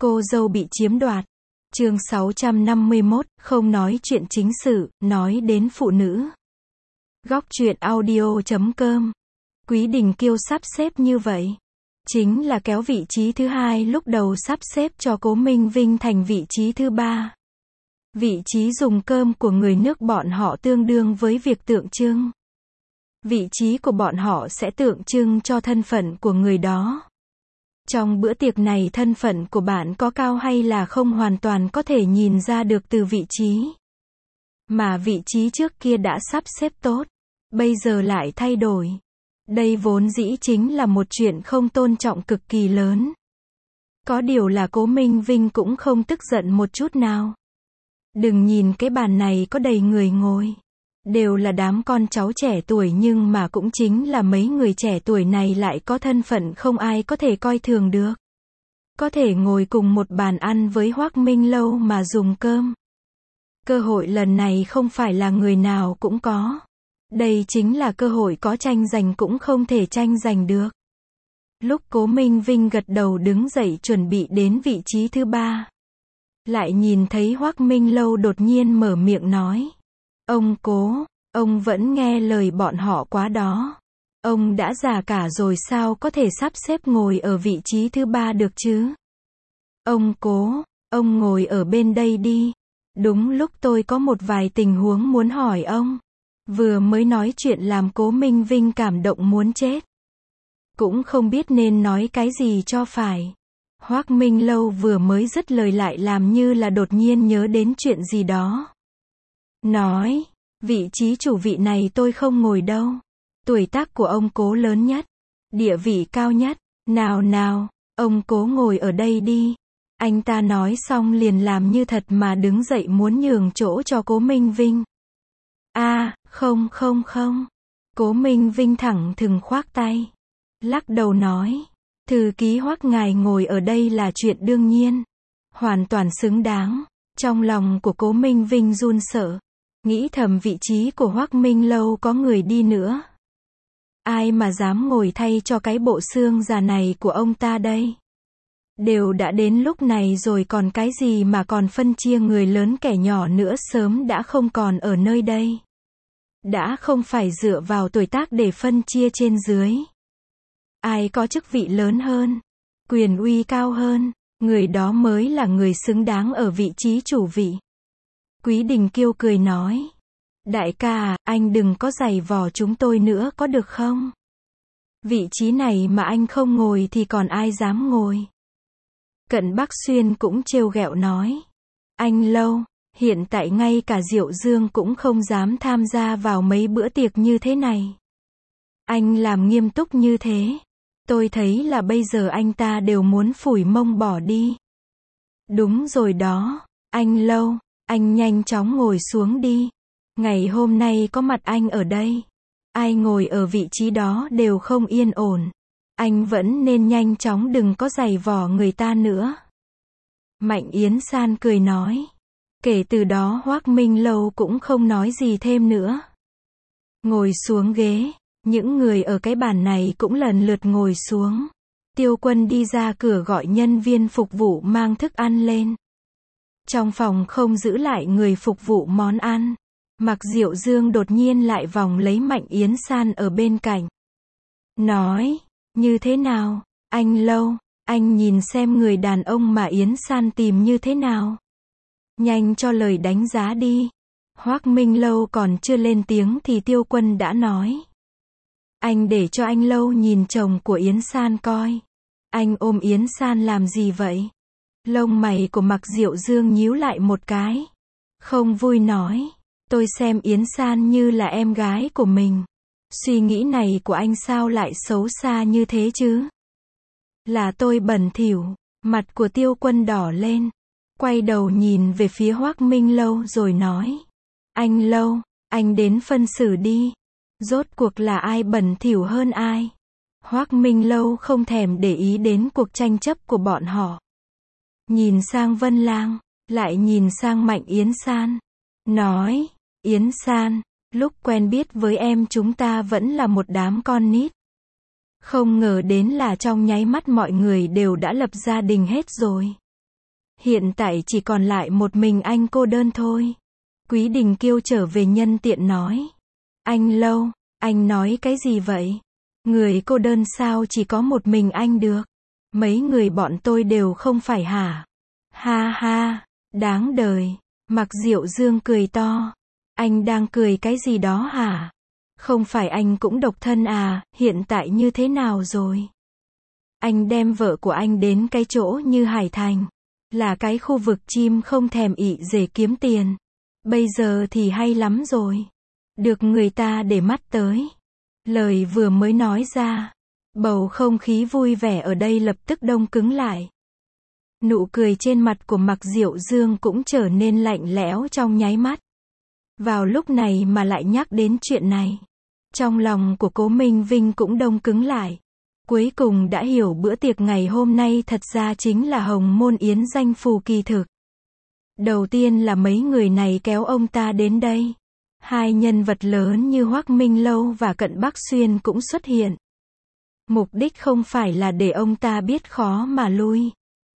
Cô dâu bị chiếm đoạt. Chương 651, không nói chuyện chính sự, nói đến phụ nữ. Góc truyện audio.com. Quý Đình Kiêu sắp xếp như vậy, chính là kéo vị trí thứ hai lúc đầu sắp xếp cho Cố Minh Vinh thành vị trí thứ ba. Vị trí dùng cơm của người nước bọn họ tương đương với việc tượng trưng. Vị trí của bọn họ sẽ tượng trưng cho thân phận của người đó. Trong bữa tiệc này thân phận của bạn có cao hay là không hoàn toàn có thể nhìn ra được từ vị trí. Mà vị trí trước kia đã sắp xếp tốt, bây giờ lại thay đổi. Đây vốn dĩ chính là một chuyện không tôn trọng cực kỳ lớn. Có điều là Cố Minh Vinh cũng không tức giận một chút nào. Đừng nhìn cái bàn này có đầy người ngồi. Đều là đám con cháu trẻ tuổi nhưng mà cũng chính là mấy người trẻ tuổi này lại có thân phận không ai có thể coi thường được. Có thể ngồi cùng một bàn ăn với Hoắc Minh Lâu mà dùng cơm. Cơ hội lần này không phải là người nào cũng có. Đây chính là cơ hội có tranh giành cũng không thể tranh giành được. Lúc Cố Minh Vinh gật đầu đứng dậy chuẩn bị đến vị trí thứ ba, lại nhìn thấy Hoắc Minh Lâu đột nhiên mở miệng nói. Ông Cố, ông vẫn nghe lời bọn họ quá đó. Ông đã già cả rồi sao có thể sắp xếp ngồi ở vị trí thứ ba được chứ? Ông Cố, ông ngồi ở bên đây đi. Đúng lúc tôi có một vài tình huống muốn hỏi ông. Vừa mới nói chuyện làm Cố Minh Vinh cảm động muốn chết. Cũng không biết nên nói cái gì cho phải. Hoắc Minh Lâu vừa mới dứt lời lại làm như là đột nhiên nhớ đến chuyện gì đó. Nói, vị trí chủ vị này tôi không ngồi đâu. Tuổi tác của ông Cố lớn nhất, địa vị cao nhất. Nào nào, ông Cố ngồi ở đây đi. Anh ta nói xong liền làm như thật mà đứng dậy muốn nhường chỗ cho Cố Minh Vinh. Không. Cố Minh Vinh thẳng thừng khoác tay. Lắc đầu nói, thư ký Hoắc ngài ngồi ở đây là chuyện đương nhiên. Hoàn toàn xứng đáng. Trong lòng của Cố Minh Vinh run sợ. Nghĩ thầm vị trí của Hoắc Minh Lâu có người đi nữa. Ai mà dám ngồi thay cho cái bộ xương già này của ông ta đây? Đều đã đến lúc này rồi còn cái gì mà còn phân chia người lớn kẻ nhỏ nữa, sớm đã không còn ở nơi đây. Đã không phải dựa vào tuổi tác để phân chia trên dưới. Ai có chức vị lớn hơn, quyền uy cao hơn, người đó mới là người xứng đáng ở vị trí chủ vị. Quý Đình Kiêu cười nói, đại ca à, anh đừng có giày vò chúng tôi nữa có được không? Vị trí này mà anh không ngồi thì còn ai dám ngồi? Cận Bắc Xuyên cũng trêu ghẹo nói, anh Lâu, hiện tại ngay cả Diệu Dương cũng không dám tham gia vào mấy bữa tiệc như thế này. Anh làm nghiêm túc như thế, tôi thấy là bây giờ anh ta đều muốn phủi mông bỏ đi. Đúng rồi đó, anh Lâu, anh nhanh chóng ngồi xuống đi. Ngày hôm nay có mặt anh ở đây, ai ngồi ở vị trí đó đều không yên ổn. Anh vẫn nên nhanh chóng đừng có giày vò người ta nữa. Mạnh Yến San cười nói. Kể từ đó Hoắc Minh Lâu cũng không nói gì thêm nữa. Ngồi xuống ghế, những người ở cái bàn này cũng lần lượt ngồi xuống. Tiêu Quân đi ra cửa gọi nhân viên phục vụ mang thức ăn lên. Trong phòng không giữ lại người phục vụ món ăn. Mạc Diệu Dương đột nhiên lại vòng lấy Mạnh Yến San ở bên cạnh. Nói, như thế nào, anh Lâu, anh nhìn xem người đàn ông mà Yến San tìm như thế nào. Nhanh cho lời đánh giá đi. Hoắc Minh Lâu còn chưa lên tiếng thì Tiêu Quân đã nói. Anh để cho anh Lâu nhìn chồng của Yến San coi. Anh ôm Yến San làm gì vậy? Lông mày của Mạc Diệu Dương nhíu lại một cái. Không vui nói. Tôi xem Yến San như là em gái của mình. Suy nghĩ này của anh sao lại xấu xa như thế chứ? Là tôi bẩn thỉu. Mặt của Tiêu Quân đỏ lên. Quay đầu nhìn về phía Hoắc Minh Lâu rồi nói. Anh Lâu, anh đến phân xử đi. Rốt cuộc là ai bẩn thỉu hơn ai? Hoắc Minh Lâu không thèm để ý đến cuộc tranh chấp của bọn họ. Nhìn sang Vân Lang, lại nhìn sang Mạnh Yến San. Nói, Yến San, lúc quen biết với em chúng ta vẫn là một đám con nít. Không ngờ đến là trong nháy mắt mọi người đều đã lập gia đình hết rồi. Hiện tại chỉ còn lại một mình anh cô đơn thôi. Quý Đình Kiêu trở về nhân tiện nói. Anh Lâu, anh nói cái gì vậy? Người cô đơn sao chỉ có một mình anh được? Mấy người bọn tôi đều không phải hả? Ha ha, đáng đời. Mạc Diệu Dương cười to. Anh đang cười cái gì đó hả? Không phải anh cũng độc thân à, hiện tại như thế nào rồi? Anh đem vợ của anh đến cái chỗ như Hải Thành, là cái khu vực chim không thèm ị dề kiếm tiền. Bây giờ thì hay lắm rồi. Được người ta để mắt tới. Lời vừa mới nói ra, bầu không khí vui vẻ ở đây lập tức đông cứng lại. Nụ cười trên mặt của Mạc Diệu Dương cũng trở nên lạnh lẽo trong nháy mắt. Vào lúc này mà lại nhắc đến chuyện này. Trong lòng của Cố Minh Vinh cũng đông cứng lại. Cuối cùng đã hiểu bữa tiệc ngày hôm nay thật ra chính là Hồng Môn Yến danh phù kỳ thực. Đầu tiên là mấy người này kéo ông ta đến đây. Hai nhân vật lớn như Hoắc Minh Lâu và Cận Bắc Xuyên cũng xuất hiện. Mục đích không phải là để ông ta biết khó mà lui.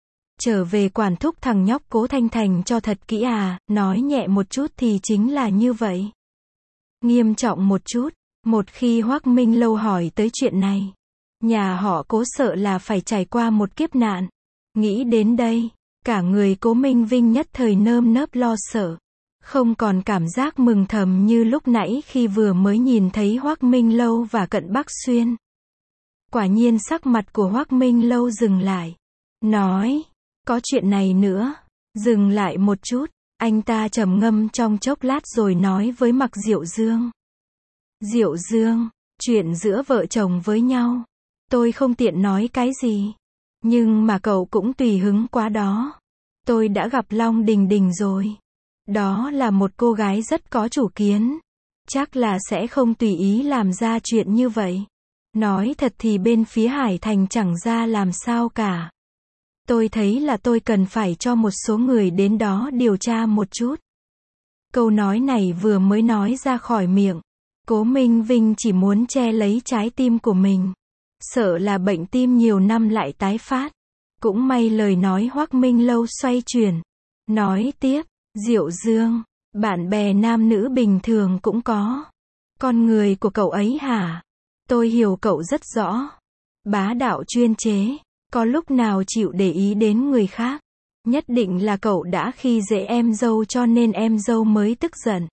Trở về quản thúc thằng nhóc Cố Thanh Thành cho thật kỹ à, nói nhẹ một chút thì chính là như vậy. Nghiêm trọng một chút, một khi Hoắc Minh Lâu hỏi tới chuyện này, nhà họ Cố sợ là phải trải qua một kiếp nạn. Nghĩ đến đây, cả người Cố Minh Vinh nhất thời nơm nớp lo sợ. Không còn cảm giác mừng thầm như lúc nãy khi vừa mới nhìn thấy Hoắc Minh Lâu và Cận Bắc Xuyên. Quả nhiên sắc mặt của Hoắc Minh Lâu dừng lại. Nói, có chuyện này nữa. Dừng lại một chút, anh ta trầm ngâm trong chốc lát rồi nói với Mạc Diệu Dương. Diệu Dương, chuyện giữa vợ chồng với nhau, tôi không tiện nói cái gì. Nhưng mà cậu cũng tùy hứng quá đó. Tôi đã gặp Long Đình Đình rồi. Đó là một cô gái rất có chủ kiến. Chắc là sẽ không tùy ý làm ra chuyện như vậy. Nói thật thì bên phía Hải Thành chẳng ra làm sao cả. Tôi thấy là tôi cần phải cho một số người đến đó điều tra một chút. Câu nói này vừa mới nói ra khỏi miệng, Cố Minh Vinh chỉ muốn che lấy trái tim của mình. Sợ là bệnh tim nhiều năm lại tái phát. Cũng may lời nói Hoắc Minh Lâu xoay chuyển. Nói tiếp, Diệu Dương, bạn bè nam nữ bình thường cũng có. Con người của cậu ấy hả? Tôi hiểu cậu rất rõ. Bá đạo chuyên chế, có lúc nào chịu để ý đến người khác. Nhất định là cậu đã khi dễ em dâu cho nên em dâu mới tức giận.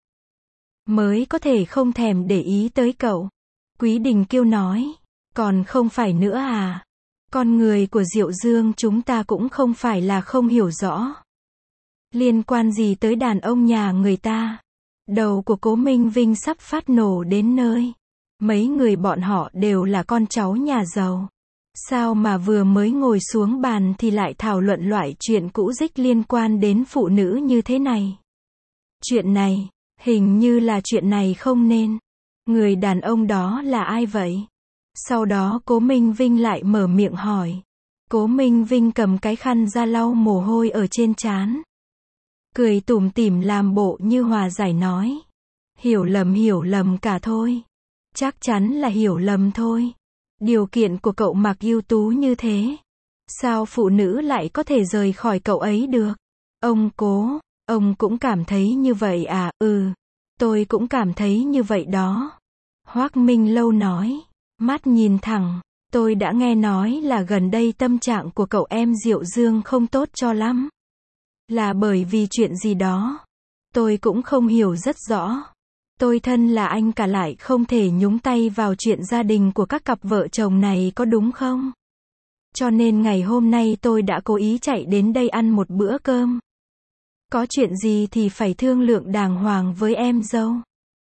Mới có thể không thèm để ý tới cậu. Quý Đình Kiêu nói, còn không phải nữa à? Con người của Diệu Dương chúng ta cũng không phải là không hiểu rõ. Liên quan gì tới đàn ông nhà người ta? Đầu của Cố Minh Vinh sắp phát nổ đến nơi. Mấy người bọn họ đều là con cháu nhà giàu. Sao mà vừa mới ngồi xuống bàn thì lại thảo luận loại chuyện cũ rích liên quan đến phụ nữ như thế này? Chuyện này, hình như là chuyện này không nên. Người đàn ông đó là ai vậy? Sau đó Cố Minh Vinh lại mở miệng hỏi. Cố Minh Vinh cầm cái khăn ra lau mồ hôi ở trên trán. Cười tủm tỉm làm bộ như hòa giải nói. Hiểu lầm cả thôi. Chắc chắn là hiểu lầm thôi. Điều kiện của cậu Mạc ưu tú như thế. Sao phụ nữ lại có thể rời khỏi cậu ấy được? Ông Cố, ông cũng cảm thấy như vậy à? Tôi cũng cảm thấy như vậy đó. Hoắc Minh Lâu nói. Mắt nhìn thẳng, tôi đã nghe nói là gần đây tâm trạng của cậu em Diệu Dương không tốt cho lắm. Là bởi vì chuyện gì đó? Tôi cũng không hiểu rất rõ. Tôi thân là anh cả lại không thể nhúng tay vào chuyện gia đình của các cặp vợ chồng này có đúng không? Cho nên ngày hôm nay tôi đã cố ý chạy đến đây ăn một bữa cơm. Có chuyện gì thì phải thương lượng đàng hoàng với em dâu.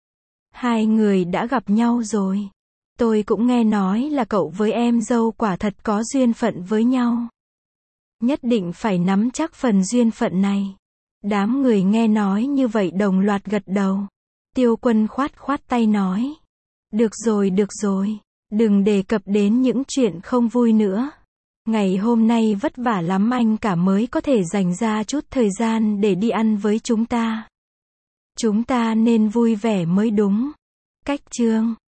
Hai người đã gặp nhau rồi. Tôi cũng nghe nói là cậu với em dâu quả thật có duyên phận với nhau. Nhất định phải nắm chắc phần duyên phận này. Đám người nghe nói như vậy đồng loạt gật đầu. Tiêu Quân khoát tay nói. Được rồi, đừng đề cập đến những chuyện không vui nữa. Ngày hôm nay vất vả lắm anh cả mới có thể dành ra chút thời gian để đi ăn với chúng ta. Chúng ta nên vui vẻ mới đúng. Cách chương